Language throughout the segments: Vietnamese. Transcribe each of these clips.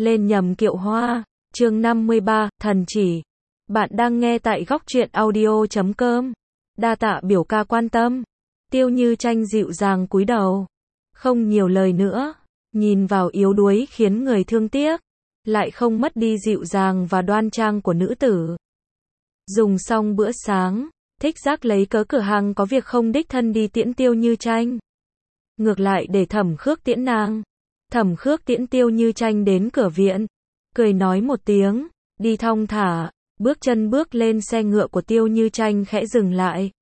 lên nhầm kiệu hoa. Chương 53, thần chỉ. Bạn đang nghe tại góc truyện audio.com. Đa tạ biểu ca quan tâm. Tiêu Như Tranh dịu dàng cúi đầu. Không nhiều lời nữa. Nhìn vào yếu đuối khiến người thương tiếc. Lại không mất đi dịu dàng và đoan trang của nữ tử. Dùng xong bữa sáng, Thích Giác lấy cớ cửa hàng có việc không đích thân đi tiễn Tiêu Như Tranh. Ngược lại để Thẩm Khước tiễn nàng. Thẩm Khước tiễn Tiêu Như Tranh đến cửa viện. Cười nói một tiếng, đi thong thả, bước chân bước lên xe ngựa của Tiêu Như Tranh khẽ dừng lại.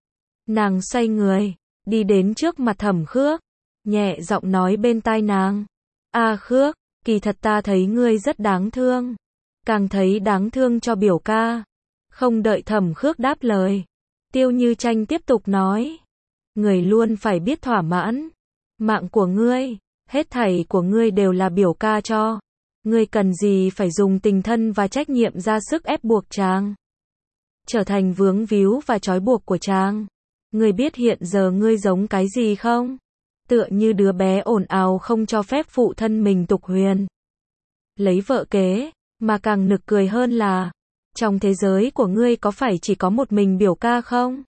Nàng xoay người, đi đến trước mặt Thẩm Khước, nhẹ giọng nói bên tai nàng. A Khước, kỳ thật ta thấy ngươi rất đáng thương. Càng thấy đáng thương cho biểu ca. Không đợi Thẩm Khước đáp lời. Tiêu Như Tranh tiếp tục nói. Người luôn phải biết thỏa mãn. Mạng của ngươi, hết thảy của ngươi đều là biểu ca cho. Ngươi cần gì phải dùng tình thân và trách nhiệm ra sức ép buộc chàng. Trở thành vướng víu và trói buộc của chàng. Ngươi biết hiện giờ ngươi giống cái gì không? Tựa như đứa bé ồn ào không cho phép phụ thân mình tục huyền. Lấy vợ kế, mà càng nực cười hơn là, trong thế giới của ngươi có phải chỉ có một mình biểu ca không?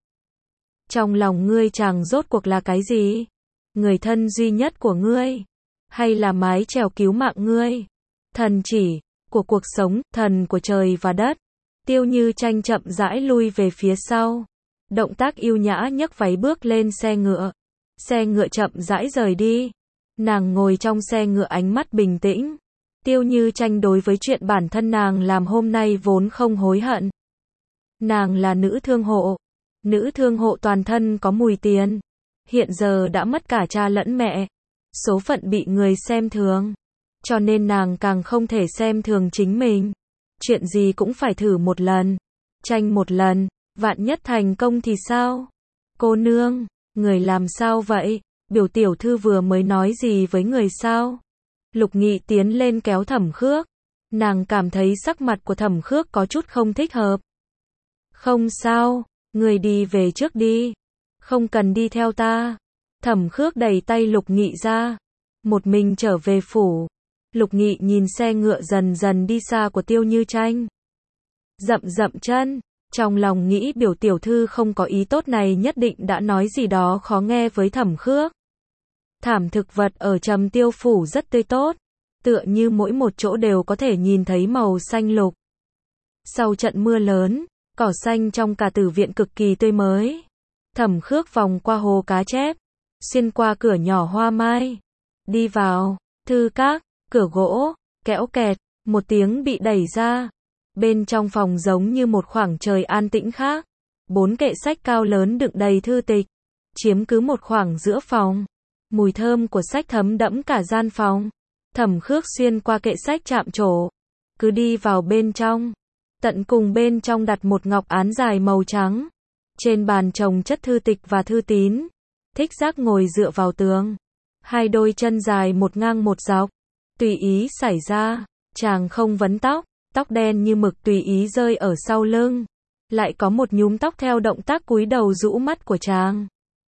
Trong lòng ngươi chàng rốt cuộc là cái gì? Người thân duy nhất của ngươi? Hay là mái chèo cứu mạng ngươi? Thần chỉ của cuộc sống, thần của trời và đất. Tiêu Như Tranh chậm rãi lui về phía sau. Động tác yêu nhã nhấc váy bước lên xe ngựa. Xe ngựa chậm rãi rời đi. Nàng ngồi trong xe ngựa ánh mắt bình tĩnh. Tiêu Như Tranh đối với chuyện bản thân nàng làm hôm nay vốn không hối hận. Nàng là nữ thương hộ. Nữ thương hộ toàn thân có mùi tiền. Hiện giờ đã mất cả cha lẫn mẹ. Số phận bị người xem thường. Cho nên nàng càng không thể xem thường chính mình. Chuyện gì cũng phải thử một lần. Tranh một lần, vạn nhất thành công thì sao? Cô nương, người làm sao vậy? Biểu tiểu thư vừa mới nói gì với người sao? Lục Nghị tiến lên kéo Thẩm Khước. Nàng cảm thấy sắc mặt của Thẩm Khước có chút không thích hợp. Không sao, người đi về trước đi. Không cần đi theo ta. Thẩm Khước đẩy tay Lục Nghị ra. Một mình trở về phủ. Lục Nghị nhìn xe ngựa dần dần đi xa của Tiêu Như Tranh. Dậm dậm chân, trong lòng nghĩ biểu tiểu thư không có ý tốt này nhất định đã nói gì đó khó nghe với Thẩm Khước. Thảm thực vật ở Trầm Tiêu phủ rất tươi tốt, tựa như mỗi một chỗ đều có thể nhìn thấy màu xanh lục. Sau trận mưa lớn, cỏ xanh trong cả tử viện cực kỳ tươi mới. Thẩm Khước vòng qua hồ cá chép, xuyên qua cửa nhỏ hoa mai, đi vào thư các. Cửa gỗ, kéo kẹt, một tiếng bị đẩy ra. Bên trong phòng giống như một khoảng trời an tĩnh khác. 4 kệ sách cao lớn đựng đầy thư tịch, chiếm cứ một khoảng giữa phòng. Mùi thơm của sách thấm đẫm cả gian phòng. Thẩm Khước xuyên qua kệ sách chạm trổ, cứ đi vào bên trong. Tận cùng bên trong đặt một ngọc án dài màu trắng. Trên bàn chồng chất thư tịch và thư tín. Thích Giác ngồi dựa vào tường. Hai đôi chân dài một ngang một dọc. Tùy ý xảy ra, chàng không vấn tóc, tóc đen như mực tùy ý rơi ở sau lưng. Lại có một nhúm tóc theo động tác cúi đầu rũ mắt của chàng.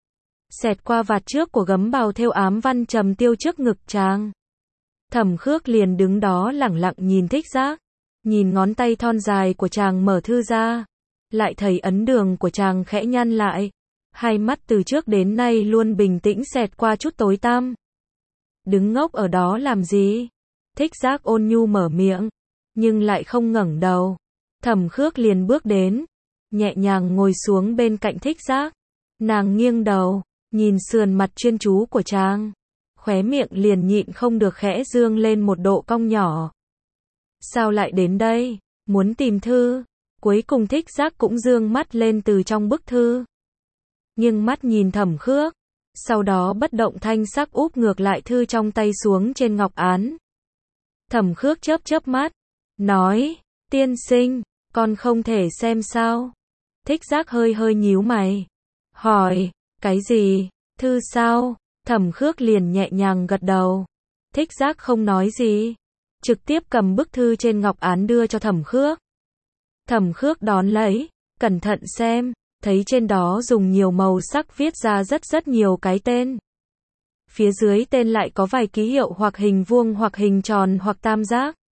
Xẹt qua vạt trước của gấm bào thêu ám văn Trầm Tiêu trước ngực chàng. Thẩm Khước liền đứng đó lẳng lặng nhìn Thích Giác. Nhìn ngón tay thon dài của chàng mở thư ra. Lại thấy ấn đường của chàng khẽ nhăn lại. Hai mắt từ trước đến nay luôn bình tĩnh xẹt qua chút tối tăm. Đứng ngốc ở đó làm gì? Thích Giác ôn nhu mở miệng, nhưng lại không ngẩng đầu. Thẩm Khước liền bước đến, nhẹ nhàng ngồi xuống bên cạnh Thích Giác. Nàng nghiêng đầu, nhìn sườn mặt chuyên chú của chàng. Khóe miệng liền nhịn không được khẽ dương lên một độ cong nhỏ. Sao lại đến đây? Muốn tìm thư? Cuối cùng Thích Giác cũng dương mắt lên từ trong bức thư. Nhưng mắt nhìn Thẩm Khước. Sau đó bất động thanh sắc úp ngược lại thư trong tay xuống trên ngọc án. Thẩm Khước chớp chớp mắt, nói, tiên sinh, con không thể xem sao? Thích Giác hơi hơi nhíu mày, hỏi, cái gì, thư sao? Thẩm Khước liền nhẹ nhàng gật đầu. Thích Giác không nói gì, trực tiếp cầm bức thư trên ngọc án đưa cho Thẩm Khước. Thẩm Khước đón lấy, cẩn thận xem. Thấy trên đó dùng nhiều màu sắc viết ra rất nhiều cái tên. Phía dưới tên lại có vài ký hiệu hoặc hình vuông hoặc hình tròn hoặc tam giác.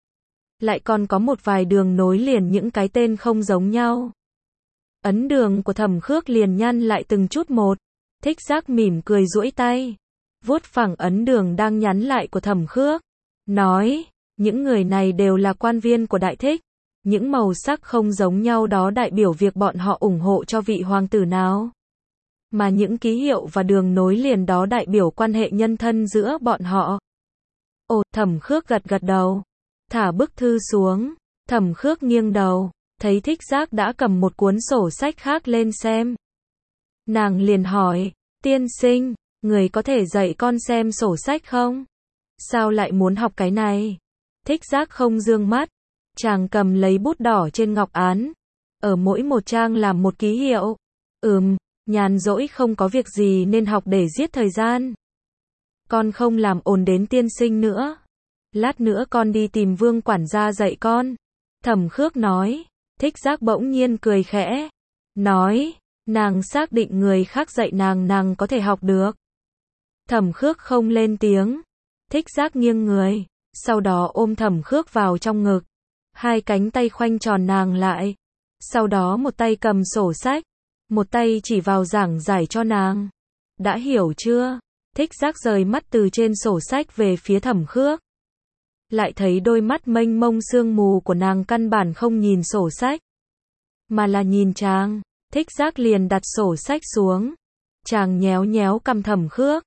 lại còn có một vài đường nối liền những cái tên không giống nhau. Ấn đường của Thẩm Khước liền nhăn lại từng chút một. Thích Giác mỉm cười duỗi tay, vuốt phẳng ấn đường đang nhắn lại của Thẩm Khước, nói, những người này đều là quan viên của Đại Thích, những màu sắc không giống nhau đó đại biểu việc bọn họ ủng hộ cho vị hoàng tử nào. Mà những ký hiệu và đường nối liền đó đại biểu quan hệ nhân thân giữa bọn họ. Ồ, Thẩm Khước gật gật đầu, thả bức thư xuống. Thẩm Khước nghiêng đầu, thấy Thích Giác đã cầm một cuốn sổ sách khác lên xem. Nàng liền hỏi, tiên sinh, người có thể dạy con xem sổ sách không? Sao lại muốn học cái này? Thích Giác không dương mắt, chàng cầm lấy bút đỏ trên ngọc án, ở mỗi một trang làm một ký hiệu. Nhàn rỗi không có việc gì nên học để giết thời gian. Con không làm ồn đến tiên sinh nữa. Lát nữa con đi tìm Vương quản gia dạy con. Thẩm Khước nói. Thích Giác bỗng nhiên cười khẽ, nói, nàng xác định người khác dạy nàng có thể học được. Thẩm Khước không lên tiếng. Thích Giác nghiêng người, sau đó ôm Thẩm Khước vào trong ngực, hai cánh tay khoanh tròn nàng lại, sau đó một tay cầm sổ sách, một tay chỉ vào giảng giải cho nàng. Đã hiểu chưa? Thích Giác rời mắt từ trên sổ sách về phía Thẩm Khước, lại thấy đôi mắt mênh mông sương mù của nàng căn bản không nhìn sổ sách, mà là nhìn chàng. Thích Giác liền đặt sổ sách xuống. Chàng nhéo nhéo cằm Thẩm Khước,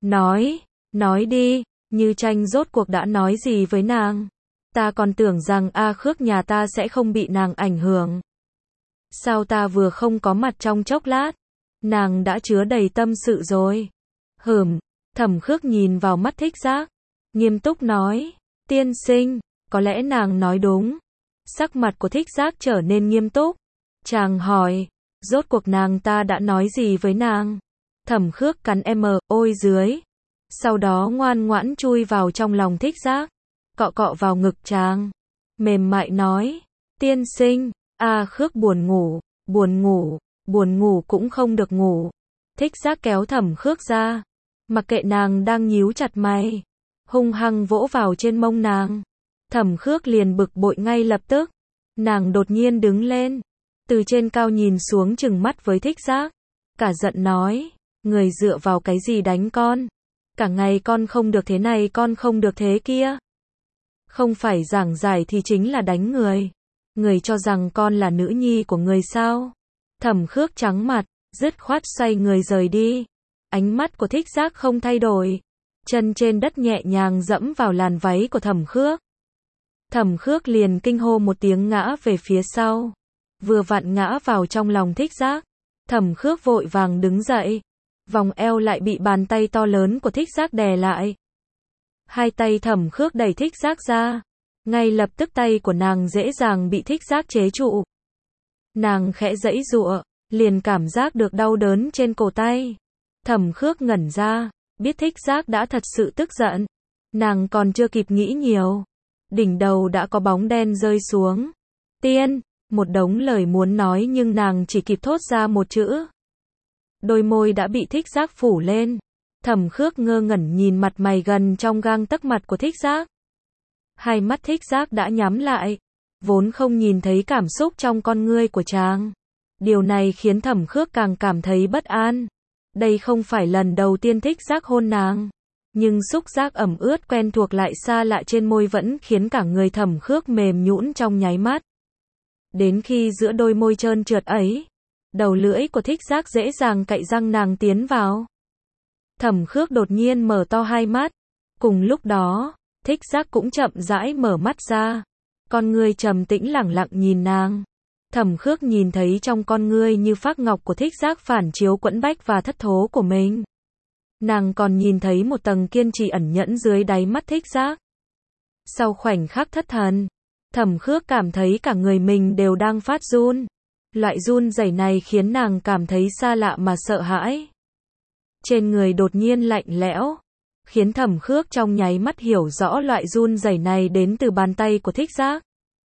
nói đi, Như Tranh rốt cuộc đã nói gì với nàng? Ta còn tưởng rằng Khước nhà ta sẽ không bị nàng ảnh hưởng. Sao ta vừa không có mặt trong chốc lát, nàng đã chứa đầy tâm sự rồi? Thẩm Khước nhìn vào mắt Thích Giác, nghiêm túc nói, tiên sinh, có lẽ nàng nói đúng. Sắc mặt của Thích Giác trở nên nghiêm túc. Chàng hỏi, rốt cuộc nàng ta đã nói gì với nàng? Thẩm Khước cắn ôi dưới, sau đó ngoan ngoãn chui vào trong lòng Thích Giác, cọ cọ vào ngực chàng, mềm mại nói, tiên sinh, Khước buồn ngủ cũng không được ngủ. Thích Giác kéo Thẩm Khước ra, mặc kệ nàng đang nhíu chặt mày, hung hăng vỗ vào trên mông nàng. Thẩm Khước liền bực bội ngay lập tức. Nàng đột nhiên đứng lên, từ trên cao nhìn xuống trừng mắt với Thích Giác, cả giận nói, người dựa vào cái gì đánh con? Cả ngày con không được thế này, con không được thế kia. Không phải giảng giải thì chính là đánh người. Người cho rằng con là nữ nhi của người sao? Thẩm Khước trắng mặt, dứt khoát xoay người rời đi. Ánh mắt của Thích Giác không thay đổi, chân trên đất nhẹ nhàng dẫm vào làn váy của Thẩm Khước. Thẩm Khước liền kinh hô một tiếng ngã về phía sau, vừa vặn ngã vào trong lòng Thích Giác. Thẩm Khước vội vàng đứng dậy, vòng eo lại bị bàn tay to lớn của Thích Giác đè lại. Hai tay Thẩm Khước đẩy Thích Giác ra, ngay lập tức tay của nàng dễ dàng bị Thích Giác chế trụ. Nàng khẽ giãy giụa, liền cảm giác được đau đớn trên cổ tay. Thẩm Khước ngẩn ra, biết Thích Giác đã thật sự tức giận. Nàng còn chưa kịp nghĩ nhiều, đỉnh đầu đã có bóng đen rơi xuống. Tiên, một đống lời muốn nói nhưng nàng chỉ kịp thốt ra một chữ. Đôi môi đã bị Thích Giác phủ lên. Thẩm Khước ngơ ngẩn nhìn mặt mày gần trong gang tấc mặt của Thích Giác. Hai mắt Thích Giác đã nhắm lại, vốn không nhìn thấy cảm xúc trong con ngươi của chàng. Điều này khiến Thẩm Khước càng cảm thấy bất an. Đây không phải lần đầu tiên Thích Giác hôn nàng, nhưng xúc giác ẩm ướt quen thuộc lại xa lạ trên môi vẫn khiến cả người Thẩm Khước mềm nhũn trong nháy mắt. Đến khi giữa đôi môi trơn trượt ấy, đầu lưỡi của Thích Giác dễ dàng cạy răng nàng tiến vào. Thẩm Khước đột nhiên mở to hai mắt. Cùng lúc đó, Thích Giác cũng chậm rãi mở mắt ra. Con ngươi trầm tĩnh lẳng lặng nhìn nàng. Thẩm Khước nhìn thấy trong con ngươi như phác ngọc của Thích Giác phản chiếu quẫn bách và thất thố của mình. Nàng còn nhìn thấy một tầng kiên trì ẩn nhẫn dưới đáy mắt Thích Giác. Sau khoảnh khắc thất thần, Thẩm Khước cảm thấy cả người mình đều đang phát run. Loại run rẩy này khiến nàng cảm thấy xa lạ mà sợ hãi. Trên người đột nhiên lạnh lẽo, khiến Thẩm Khước trong nháy mắt hiểu rõ loại run rẩy này đến từ bàn tay của Thích Giác.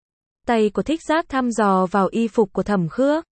Tay của Thích Giác thăm dò vào y phục của Thẩm Khước,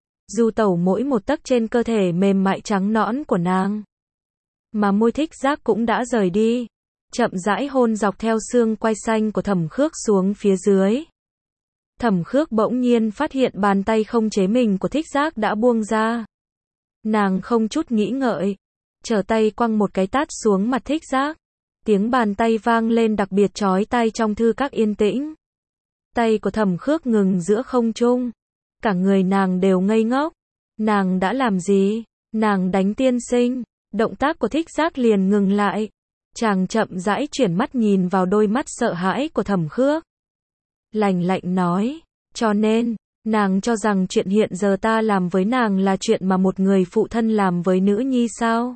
du tẩu mỗi một tấc trên cơ thể mềm mại trắng nõn của nàng. Mà môi Thích Giác cũng đã rời đi. chậm rãi hôn dọc theo xương quai xanh của Thẩm Khước xuống phía dưới. Thẩm Khước bỗng nhiên phát hiện bàn tay không chế mình của Thích Giác đã buông ra. Nàng không chút nghĩ ngợi, trở tay quăng một cái tát xuống mặt Thích Giác. Tiếng bàn tay vang lên đặc biệt chói tai trong thư các yên tĩnh. Tay của Thẩm Khước ngừng giữa không trung. Cả người nàng đều ngây ngốc. Nàng đã làm gì? Nàng đánh tiên sinh. Động tác của Thích Giác liền ngừng lại. Chàng chậm rãi chuyển mắt nhìn vào đôi mắt sợ hãi của Thẩm Khước. Lạnh lạnh nói, cho nên, nàng cho rằng chuyện hiện giờ ta làm với nàng là chuyện mà một người phụ thân làm với nữ nhi sao?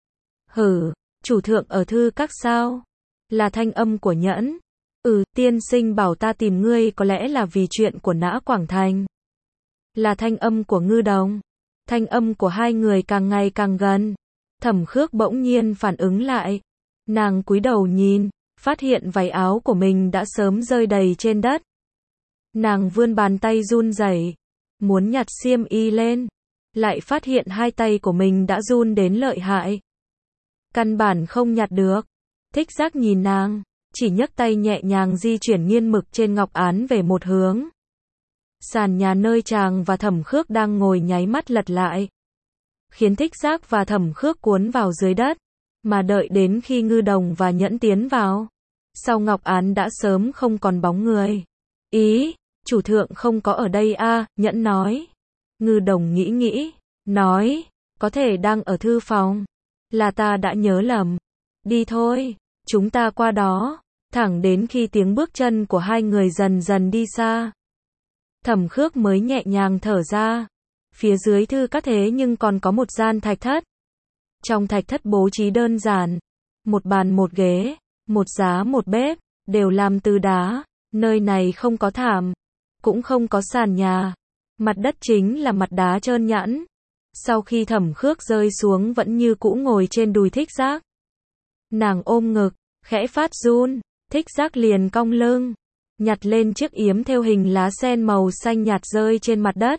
Hử, chủ thượng ở thư các sao? Là thanh âm của Nhẫn. Tiên sinh bảo ta tìm ngươi có lẽ là vì chuyện của Nã Quảng Thành. Là thanh âm của Ngư Đồng. Thanh âm của hai người càng ngày càng gần. Thẩm Khước bỗng nhiên phản ứng lại. Nàng cúi đầu nhìn, phát hiện váy áo của mình đã sớm rơi đầy trên đất. Nàng vươn bàn tay run rẩy, muốn nhặt xiêm y lên, lại phát hiện hai tay của mình đã run đến lợi hại. Căn bản không nhặt được. Thích Giác nhìn nàng, chỉ nhấc tay nhẹ nhàng di chuyển nghiên mực trên ngọc án về một hướng. Sàn nhà nơi chàng và Thẩm Khước đang ngồi nháy mắt lật lại, khiến Thích Giác và Thẩm Khước cuốn vào dưới đất, mà đợi đến khi Ngư Đồng và Nhẫn tiến vào, sau ngọc án đã sớm không còn bóng người. Ý, chủ thượng không có ở đây à, Nhẫn nói. Ngư Đồng nghĩ nghĩ, nói, có thể đang ở thư phòng. Là ta đã nhớ lầm. Đi thôi, chúng ta qua đó, thẳng đến khi tiếng bước chân của hai người dần dần đi xa. Thẩm Khước mới nhẹ nhàng thở ra. Phía dưới thư các thế nhưng còn có một gian thạch thất. Trong thạch thất bố trí đơn giản, một bàn một ghế, một giá một bếp, đều làm từ đá, nơi này không có thảm, cũng không có sàn nhà, mặt đất chính là mặt đá trơn nhẵn. Sau khi Thẩm Khước rơi xuống vẫn như cũ ngồi trên đùi Thích Giác. Nàng ôm ngực, khẽ phát run, Thích Giác liền cong lưng, nhặt lên chiếc yếm thêu hình lá sen màu xanh nhạt rơi trên mặt đất.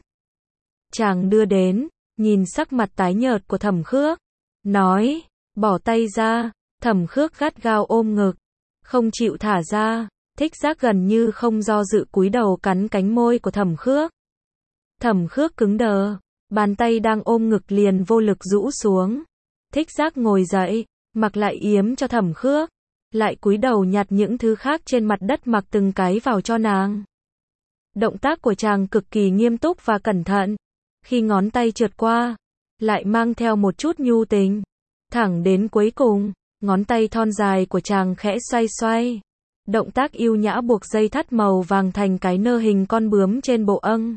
Chàng đưa đến, nhìn sắc mặt tái nhợt của Thẩm Khước, nói, bỏ tay ra. Thẩm Khước gắt gao ôm ngực, không chịu thả ra. Thích Giác gần như không do dự cúi đầu cắn cánh môi của Thẩm Khước. Thẩm Khước cứng đờ, bàn tay đang ôm ngực liền vô lực rũ xuống. Thích Giác ngồi dậy, mặc lại yếm cho Thẩm Khước, lại cúi đầu nhặt những thứ khác trên mặt đất mặc từng cái vào cho nàng. Động tác của chàng cực kỳ nghiêm túc và cẩn thận, khi ngón tay trượt qua, lại mang theo một chút nhu tình. Thẳng đến cuối cùng, ngón tay thon dài của chàng khẽ xoay xoay. Động tác yêu nhã buộc dây thắt màu vàng thành cái nơ hình con bướm trên bộ âng.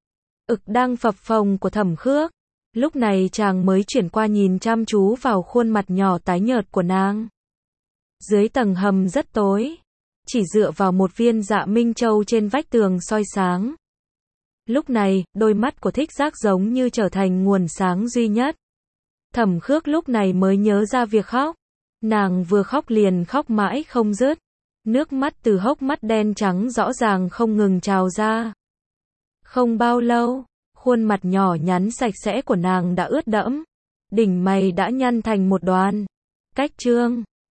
Ực đang phập phồng của Thẩm Khước. Lúc này chàng mới chuyển qua nhìn chăm chú vào khuôn mặt nhỏ tái nhợt của nàng. Dưới tầng hầm rất tối, chỉ dựa vào một viên dạ minh châu trên vách tường soi sáng. Lúc này, đôi mắt của Thích Giác giống như trở thành nguồn sáng duy nhất. Thẩm Khước lúc này mới nhớ ra việc khóc. Nàng vừa khóc liền khóc mãi không dứt. Nước mắt từ hốc mắt đen trắng rõ ràng không ngừng trào ra. Không bao lâu, khuôn mặt nhỏ nhắn sạch sẽ của nàng đã ướt đẫm. Đỉnh mày đã nhăn thành một đoàn. Cách chương